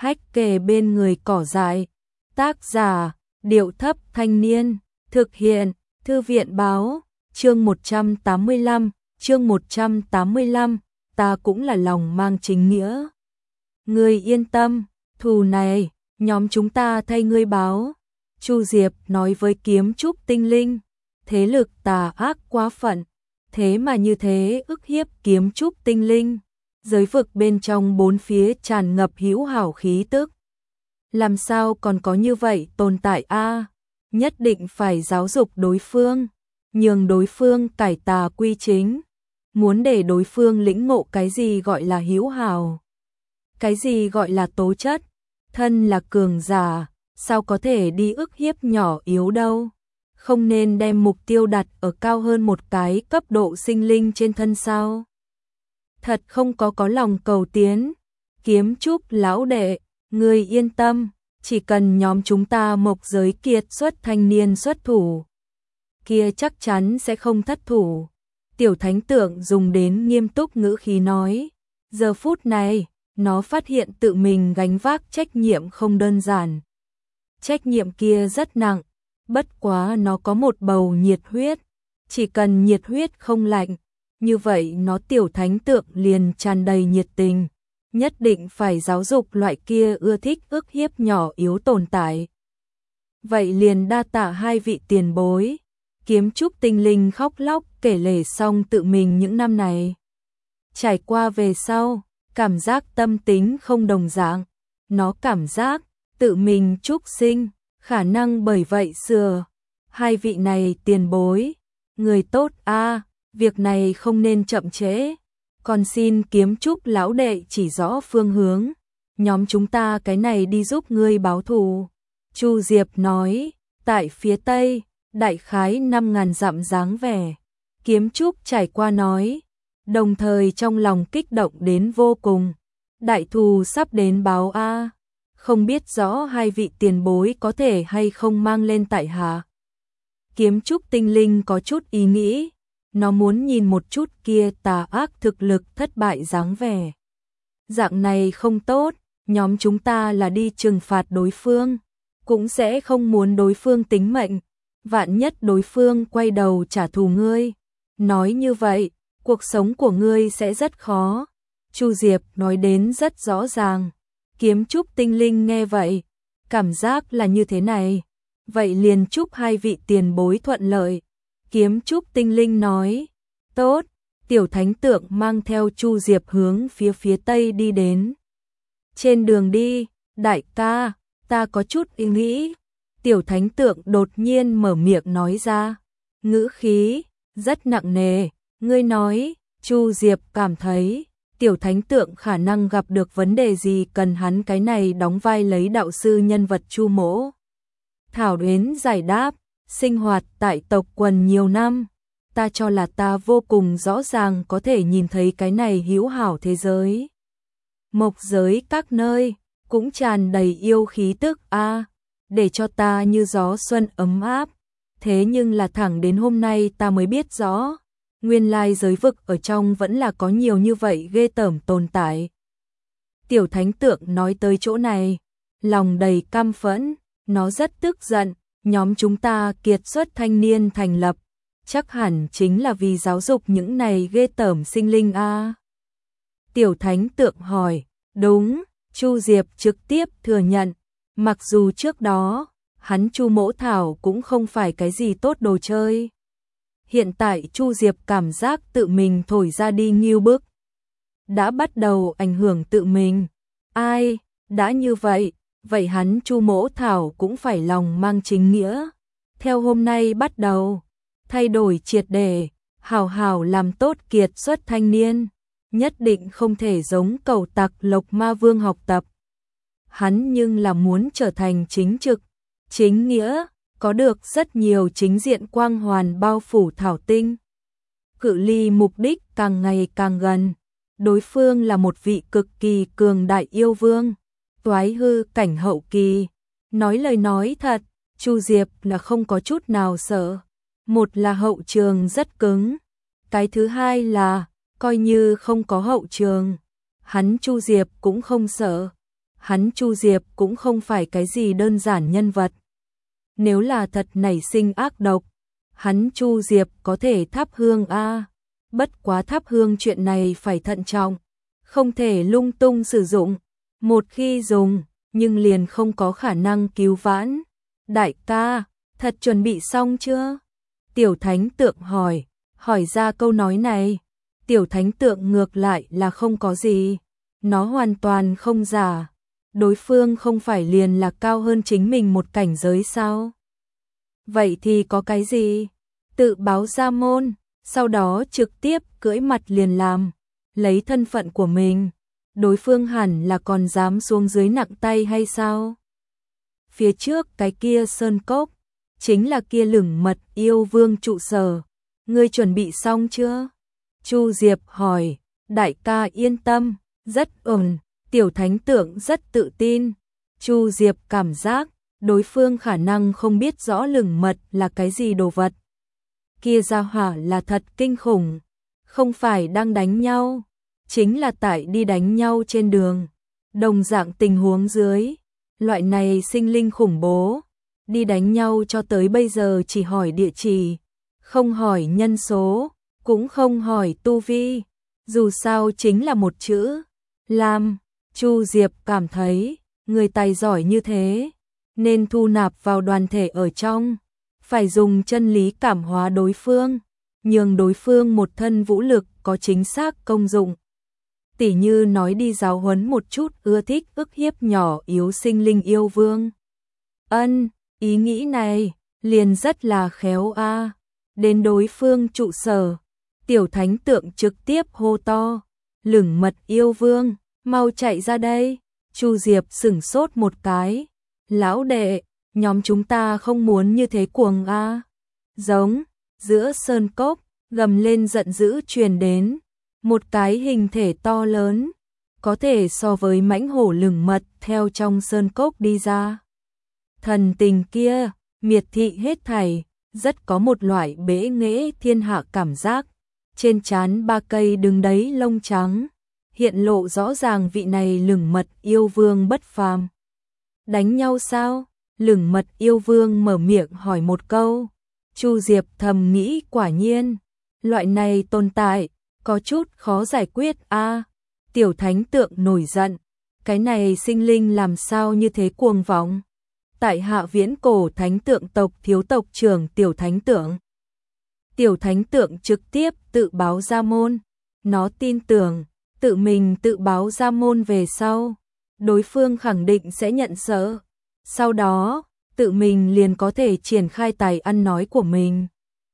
hách kề bên người cỏ dại. Tác giả, Điệu Thấp Thanh Niên. Thực hiện, Thư viện Báo. Chương 185, ta cũng là lòng mang chính nghĩa. Ngươi yên tâm, thù này, nhóm chúng ta thay ngươi báo. Chu Diệp nói với Kiếm Trúc Tinh Linh, thế lực tà ác quá phận, thế mà như thế ức hiếp Kiếm Trúc Tinh Linh. Giới vực bên trong bốn phía tràn ngập hữu hảo khí tức. Làm sao còn có như vậy tồn tại a? Nhất định phải giáo dục đối phương, nhường đối phương cải tà quy chính, muốn để đối phương lĩnh ngộ cái gì gọi là hữu hảo, cái gì gọi là tố chất. Thân là cường giả, sao có thể đi ức hiếp nhỏ yếu đâu. Không nên đem mục tiêu đặt ở cao hơn một cái cấp độ sinh linh trên thân sao? Thật không có lòng cầu tiến. Kiếm Trúc lão đệ, ngươi yên tâm, chỉ cần nhóm chúng ta Mộc Giới kiệt xuất thanh niên xuất thủ, kia chắc chắn sẽ không thất thủ. Tiểu Thánh Tượng dùng đến nghiêm túc ngữ khí nói. Giờ phút này, nó phát hiện tự mình gánh vác trách nhiệm không đơn giản. Trách nhiệm kia rất nặng, bất quá nó có một bầu nhiệt huyết. Chỉ cần nhiệt huyết không lạnh, như vậy nó Tiểu Thánh Tượng liền tràn đầy nhiệt tình. Nhất định phải giáo dục loại kia ưa thích ức hiếp nhỏ yếu tồn tại. Vậy liền đa tạ hai vị tiền bối. Kiếm Trúc Tinh Linh khóc lóc kể lể xong tự mình những năm này trải qua về sau, cảm giác tâm tính không đồng dạng. Nó cảm giác tự mình trúc sinh, khả năng bởi vậy sửa. Hai vị này tiền bối, người tốt a, việc này không nên chậm trễ. Còn xin Kiếm Trúc lão đệ chỉ rõ phương hướng, nhóm chúng ta cái này đi giúp ngươi báo thù. Chu Diệp nói, tại phía tây, đại khái 5.000 dặm dáng vẻ. Kiếm Trúc trải qua nói, đồng thời trong lòng kích động đến vô cùng. Đại thù sắp đến báo a, không biết rõ hai vị tiền bối có thể hay không mang lên tại hạ. Kiếm Trúc Tinh Linh có chút ý nghĩ, nó muốn nhìn một chút kia tà ác thực lực thất bại dáng vẻ. Dạng này không tốt, nhóm chúng ta là đi trừng phạt đối phương, cũng sẽ không muốn đối phương tính mệnh. Vạn nhất đối phương quay đầu trả thù ngươi, nói như vậy, cuộc sống của ngươi sẽ rất khó. Chu Diệp nói đến rất rõ ràng. Kiếm Trúc Tinh Linh nghe vậy, cảm giác là như thế này. Vậy liền chúc hai vị tiền bối thuận lợi. Kiếm Trúc Tinh Linh nói, tốt. Tiểu Thánh Tượng mang theo Chu Diệp hướng phía tây đi đến. Trên đường đi, đại ca, ta có chút ý nghĩ. Tiểu Thánh Tượng đột nhiên mở miệng nói ra, ngữ khí rất nặng nề. Ngươi nói, Chu Diệp cảm thấy Tiểu Thánh Tượng khả năng gặp được vấn đề gì cần hắn cái này đóng vai lấy đạo sư nhân vật Chu Mỗ Thảo đến giải đáp. Sinh hoạt tại tộc quần nhiều năm, ta cho là ta vô cùng rõ ràng có thể nhìn thấy cái này hữu hảo thế giới. Mộc giới các nơi cũng tràn đầy yêu khí tức a, để cho ta như gió xuân ấm áp. Thế nhưng là thẳng đến hôm nay ta mới biết rõ, nguyên lai giới vực ở trong vẫn là có nhiều như vậy ghê tởm tồn tại. Tiểu Thánh Tượng nói tới chỗ này, lòng đầy căm phẫn, nó rất tức giận. Nhóm chúng ta kiệt xuất thanh niên thành lập, chắc hẳn chính là vì giáo dục những này ghê tởm sinh linh a. Tiểu Thánh Tượng hỏi, đúng. Chu Diệp trực tiếp thừa nhận, mặc dù trước đó, hắn Chu Mỗ Thảo cũng không phải cái gì tốt đồ chơi. Hiện tại Chu Diệp cảm giác tự mình thổi ra đi nghiêu bức, đã bắt đầu ảnh hưởng tự mình. Ai, đã như vậy, vậy hắn Chu Mỗ Thảo cũng phải lòng mang chính nghĩa. Theo hôm nay bắt đầu, thay đổi triệt để, hào hào làm tốt kiệt xuất thanh niên, nhất định không thể giống cẩu tặc Lộc Ma Vương học tập. Hắn nhưng là muốn trở thành chính trực, chính nghĩa, có được rất nhiều chính diện quang hoàn bao phủ thảo tinh. Cự ly mục đích càng ngày càng gần, đối phương là một vị cực kỳ cường đại yêu vương. Toái hư cảnh hậu kỳ, nói lời nói thật, Chu Diệp là không có chút nào sợ. Một là hậu trường rất cứng, cái thứ hai là, coi như không có hậu trường, hắn Chu Diệp cũng không sợ. hắn Chu Diệp cũng không phải cái gì đơn giản nhân vật. Nếu là thật nảy sinh ác độc, hắn Chu Diệp có thể thắp hương a. Bất quá thắp hương chuyện này phải thận trọng, không thể lung tung sử dụng, một khi dùng, nhưng liền không có khả năng cứu vãn. Đại ca, thật chuẩn bị xong chưa? Tiểu Thánh Tượng hỏi ra câu nói này. Tiểu Thánh Tượng ngược lại là không có gì, nó hoàn toàn không giả. Đối phương không phải liền là cao hơn chính mình một cảnh giới sao? Vậy thì có cái gì? Tự báo ra môn, sau đó trực tiếp cưỡi mặt liền làm, lấy thân phận của mình. Đối phương hẳn là còn dám xuống dưới nặng tay hay sao? Phía trước cái kia sơn cốc, chính là kia Lửng Mật Yêu Vương trụ sở. Ngươi chuẩn bị xong chưa? Chu Diệp hỏi. Đại ca yên tâm, rất ổn. Tiểu Thánh Tượng rất tự tin. Chu Diệp cảm giác đối phương khả năng không biết rõ Lửng Mật là cái gì đồ vật. Kia gia hỏa là thật kinh khủng, không phải đang đánh nhau, chính là tại đi đánh nhau trên đường. Đồng dạng tình huống dưới, loại này sinh linh khủng bố, đi đánh nhau cho tới bây giờ chỉ hỏi địa chỉ, không hỏi nhân số, cũng không hỏi tu vi, dù sao chính là một chữ, làm. Chu Diệp cảm thấy, người tài giỏi như thế, nên thu nạp vào đoàn thể ở trong, phải dùng chân lý cảm hóa đối phương, nhường đối phương một thân vũ lực có chính xác công dụng. Tỉ như nói đi giáo huấn một chút ưa thích ức hiếp nhỏ yếu sinh linh yêu vương. Ý nghĩ này liền rất là khéo a. Đến đối phương trụ sở, Tiểu Thánh Tượng trực tiếp hô to, Lửng Mật Yêu Vương, mau chạy ra đây. Chu Diệp sửng sốt một cái, lão đệ, nhóm chúng ta không muốn như thế cuồng a. Giống, giữa sơn cốc, gầm lên giận dữ truyền đến, một cái hình thể to lớn, có thể so với mãnh hổ Lửng Mật theo trong sơn cốc đi ra. Thần tình kia, miệt thị hết thảy, rất có một loại bế nghệ thiên hạ cảm giác. Trên trán ba cây đứng đấy lông trắng, hiện lộ rõ ràng vị này Lửng Mật Yêu Vương bất phàm. Đánh nhau sao? Lửng Mật Yêu Vương mở miệng hỏi một câu. Chu Diệp thầm nghĩ quả nhiên, loại này tồn tại, có chút khó giải quyết a. Tiểu Thánh Tượng nổi giận, cái này sinh linh làm sao như thế cuồng vọng. Tại hạ viễn cổ Thánh Tượng tộc thiếu tộc trưởng Tiểu Thánh Tượng. Tiểu Thánh Tượng trực tiếp tự báo ra môn, nó tin tưởng, tự mình tự báo ra môn về sau, đối phương khẳng định sẽ nhận sợ. Sau đó, tự mình liền có thể triển khai tài ăn nói của mình.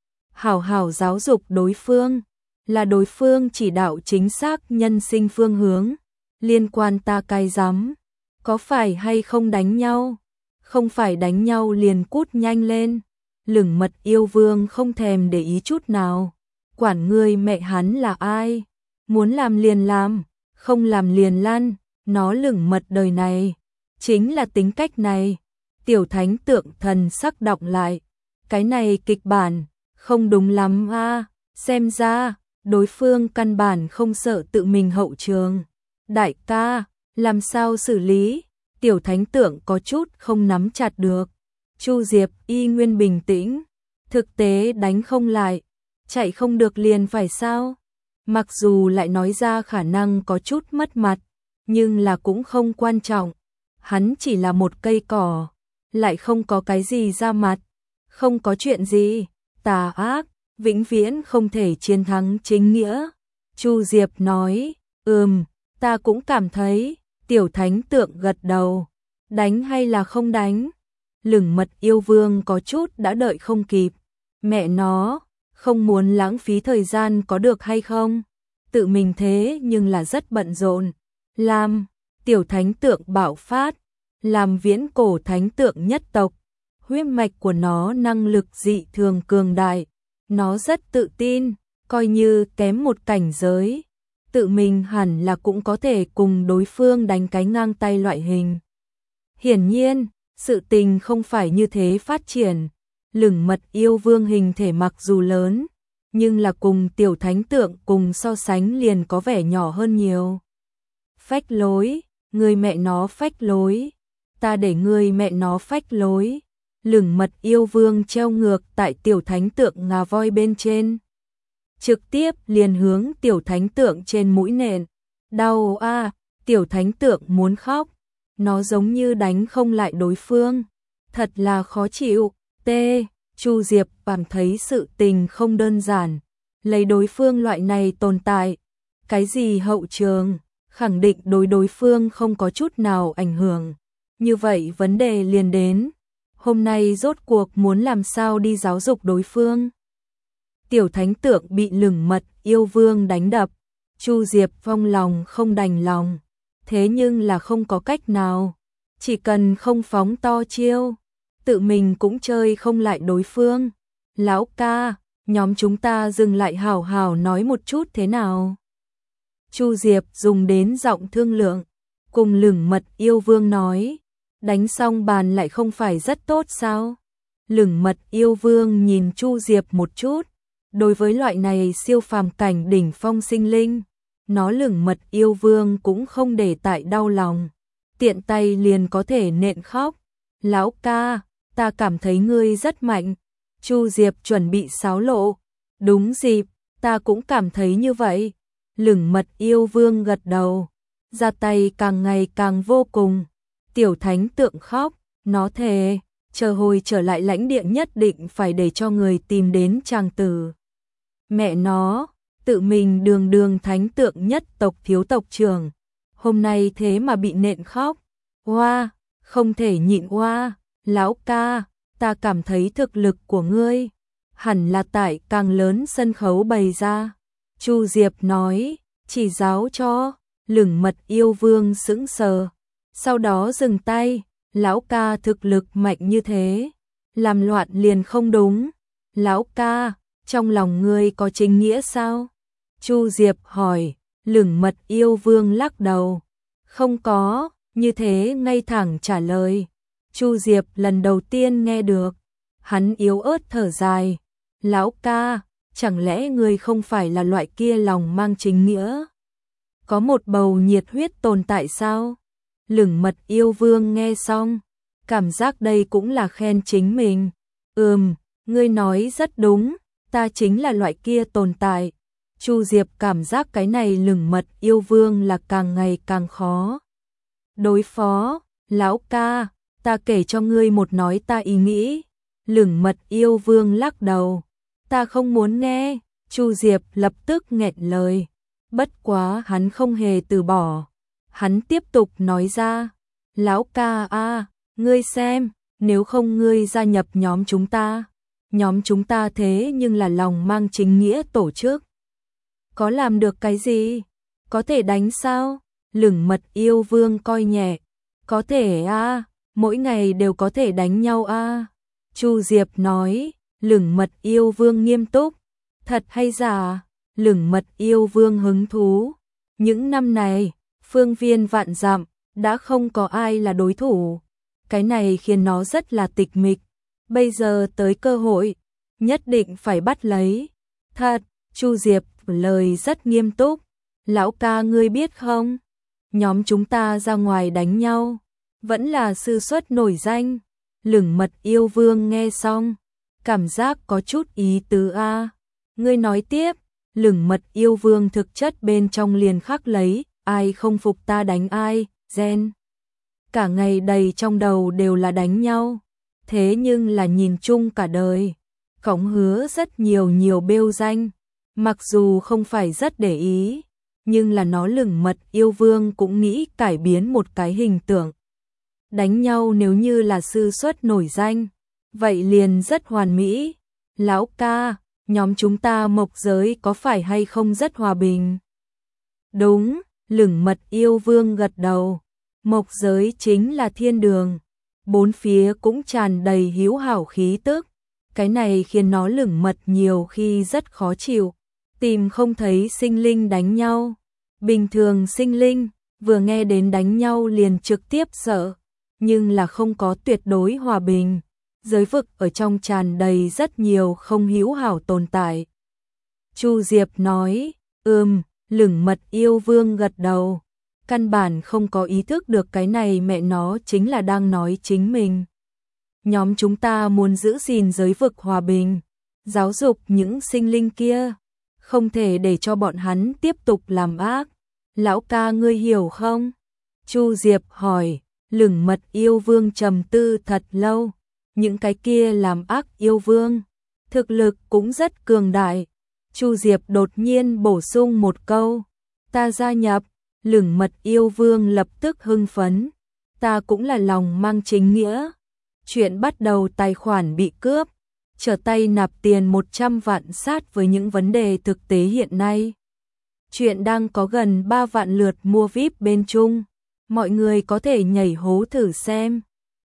Hảo hảo giáo dục đối phương, là đối phương chỉ đạo chính xác nhân sinh phương hướng, liên quan ta cai rắm, có phải hay không đánh nhau, không phải đánh nhau liền cút nhanh lên. Lửng Mật Yêu Vương không thèm để ý chút nào, quản ngươi mẹ hắn là ai, muốn làm liền làm, không làm liền lăn, nó Lửng Mật đời này, chính là tính cách này. Tiểu Thánh Tượng thần sắc đọc lại, cái này kịch bản, không đúng lắm a. Xem ra, đối phương căn bản không sợ tự mình hậu trường. Đại ca, làm sao xử lý? Tiểu Thánh Tượng có chút không nắm chặt được. Chu Diệp y nguyên bình tĩnh, thực tế đánh không lại, chạy không được liền phải sao? Mặc dù lại nói ra khả năng có chút mất mặt, nhưng là cũng không quan trọng. Hắn chỉ là một cây cỏ, lại không có cái gì ra mặt, không có chuyện gì, tà ác, vĩnh viễn không thể chiến thắng chính nghĩa. Chu Diệp nói, ta cũng cảm thấy. Tiểu Thánh Tượng gật đầu, đánh hay là không đánh? Lửng Mật Yêu Vương có chút đã đợi không kịp, mẹ nó, không muốn lãng phí thời gian có được hay không? Tự mình thế nhưng là rất bận rộn. Làm, Tiểu Thánh Tượng bạo phát, làm viễn cổ Thánh Tượng nhất tộc, huyết mạch của nó năng lực dị thường cường đại, nó rất tự tin, coi như kém một cảnh giới, tự mình hẳn là cũng có thể cùng đối phương đánh cái ngang tay loại hình. Hiển nhiên, sự tình không phải như thế phát triển. Lửng Mật Yêu Vương hình thể mặc dù lớn, nhưng là cùng Tiểu Thánh Tượng cùng so sánh liền có vẻ nhỏ hơn nhiều. Phách lối, Người mẹ nó phách lối, ta để người mẹ nó phách lối. Lửng mật yêu vương treo ngược tại tiểu thánh tượng ngà voi bên trên. Trực tiếp liền hướng tiểu thánh tượng trên mũi nện. Đau a, tiểu thánh tượng muốn khóc. Nó giống như đánh không lại đối phương. Thật là khó chịu. Chu Diệp cảm thấy sự tình không đơn giản. Lấy đối phương loại này tồn tại. Cái gì hậu trường, khẳng định đối phương không có chút nào ảnh hưởng. Như vậy vấn đề liền đến. Hôm nay rốt cuộc muốn làm sao đi giáo dục đối phương. Tiểu thánh tượng bị lửng mật yêu vương đánh đập. Chu Diệp Phong lòng không đành lòng. Thế nhưng là không có cách nào. Chỉ cần không phóng to chiêu, tự mình cũng chơi không lại đối phương. Lão ca, nhóm chúng ta dừng lại hảo hảo nói một chút thế nào. Chu Diệp dùng đến giọng thương lượng, cùng lửng mật yêu vương nói. Đánh xong bàn lại không phải rất tốt sao? Lửng mật yêu vương nhìn Chu Diệp một chút. Đối với loại này siêu phàm cảnh đỉnh phong sinh linh, nó lửng mật yêu vương cũng không để tại đau lòng. Tiện tay liền có thể nện khóc. Lão ca, ta cảm thấy ngươi rất mạnh. Chu Diệp chuẩn bị xáo lộ. Đúng dịp, ta cũng cảm thấy như vậy. Lửng mật yêu vương gật đầu. Ra tay càng ngày càng vô cùng. Tiểu thánh tượng khóc, nó thề, chờ hồi trở lại lãnh địa nhất định phải để cho người tìm đến chàng tử. Mẹ nó, tự mình đường thánh tượng nhất tộc thiếu tộc trưởng. Hôm nay thế mà bị nện khóc. Oa, không thể nhịn oa, lão ca, ta cảm thấy thực lực của ngươi hẳn là tại càng lớn sân khấu bày ra. Chu Diệp nói, chỉ giáo cho. Lửng mật yêu vương sững sờ. Sau đó dừng tay, lão ca thực lực mạnh như thế, làm loạn liền không đúng. Lão ca, trong lòng ngươi có chính nghĩa sao? Chu Diệp hỏi. Lửng mật yêu vương lắc đầu. Không có, như thế ngay thẳng trả lời. Chu Diệp lần đầu tiên nghe được. Hắn yếu ớt thở dài. Lão ca, chẳng lẽ ngươi không phải là loại kia lòng mang chính nghĩa? Có một bầu nhiệt huyết tồn tại sao? Lửng mật yêu vương nghe xong, cảm giác đây cũng là khen chính mình. Ngươi nói rất đúng, ta chính là loại kia tồn tại. Chu Diệp cảm giác cái này lửng mật yêu vương là càng ngày càng khó đối phó. Lão ca, ta kể cho ngươi một nói ta ý nghĩ. Lửng mật yêu vương lắc đầu. Ta không muốn nghe. Chu Diệp lập tức nghẹn lời. Bất quá hắn không hề từ bỏ. Hắn tiếp tục nói ra. Lão ca a, ngươi xem, nếu không ngươi gia nhập nhóm chúng ta. Nhóm chúng ta thế nhưng là lòng mang chính nghĩa tổ chức. Có làm được cái gì? Có thể đánh sao? Lửng mật yêu vương coi nhẹ. Có thể a, mỗi ngày đều có thể đánh nhau a. Chu Diệp nói. Lửng mật yêu vương nghiêm túc. Thật hay giả? Lửng mật yêu vương hứng thú. Những năm này, phương viên vạn dặm, đã không có ai là đối thủ. Cái này khiến nó rất là tịch mịch. Bây giờ tới cơ hội, nhất định phải bắt lấy. Thật, Chu Diệp lời rất nghiêm túc. Lão ca ngươi biết không? Nhóm chúng ta ra ngoài đánh nhau, vẫn là sư xuất nổi danh. Lửng mật yêu vương nghe xong, cảm giác có chút ý tứ a. Ngươi nói tiếp. Lửng mật yêu vương thực chất bên trong liền khắc lấy, ai không phục ta đánh ai, gen. Cả ngày đầy trong đầu đều là đánh nhau. Thế nhưng là nhìn chung cả đời, Khổng Hứa rất nhiều bêu danh. Mặc dù không phải rất để ý, nhưng là nó lửng mật yêu vương cũng nghĩ cải biến một cái hình tượng. Đánh nhau nếu như là sư xuất nổi danh, vậy liền rất hoàn mỹ. Lão ca, nhóm chúng ta mộc giới có phải hay không rất hòa bình? Đúng, lửng mật yêu vương gật đầu. Mộc giới chính là thiên đường. Bốn phía cũng tràn đầy hữu hảo khí tức. Cái này khiến nó lửng mật nhiều khi rất khó chịu. Tìm không thấy sinh linh đánh nhau. Bình thường sinh linh, vừa nghe đến đánh nhau liền trực tiếp sợ. Nhưng là không có tuyệt đối hòa bình. Giới vực ở trong tràn đầy rất nhiều không hữu hảo tồn tại. Chu Diệp nói, lửng mật yêu vương gật đầu. căn bản không có ý thức được cái này mẹ nó chính là đang nói chính mình. Nhóm chúng ta muốn giữ gìn giới vực hòa bình, giáo dục những sinh linh kia, không thể để cho bọn hắn tiếp tục làm ác. Lão ca ngươi hiểu không? Chu Diệp hỏi. Lửng Mật yêu vương trầm tư thật lâu. Những cái kia làm ác yêu vương, thực lực cũng rất cường đại. Chu Diệp đột nhiên bổ sung một câu. Ta gia nhập. Lửng Mật yêu vương lập tức hưng phấn. Ta cũng là lòng mang chính nghĩa. Chuyện bắt đầu tài khoản bị cướp. Trở tay nạp tiền 100 vạn sát với những vấn đề thực tế hiện nay. Chuyện đang có gần 3 vạn lượt mua VIP bên Trung. Mọi người có thể nhảy hố thử xem.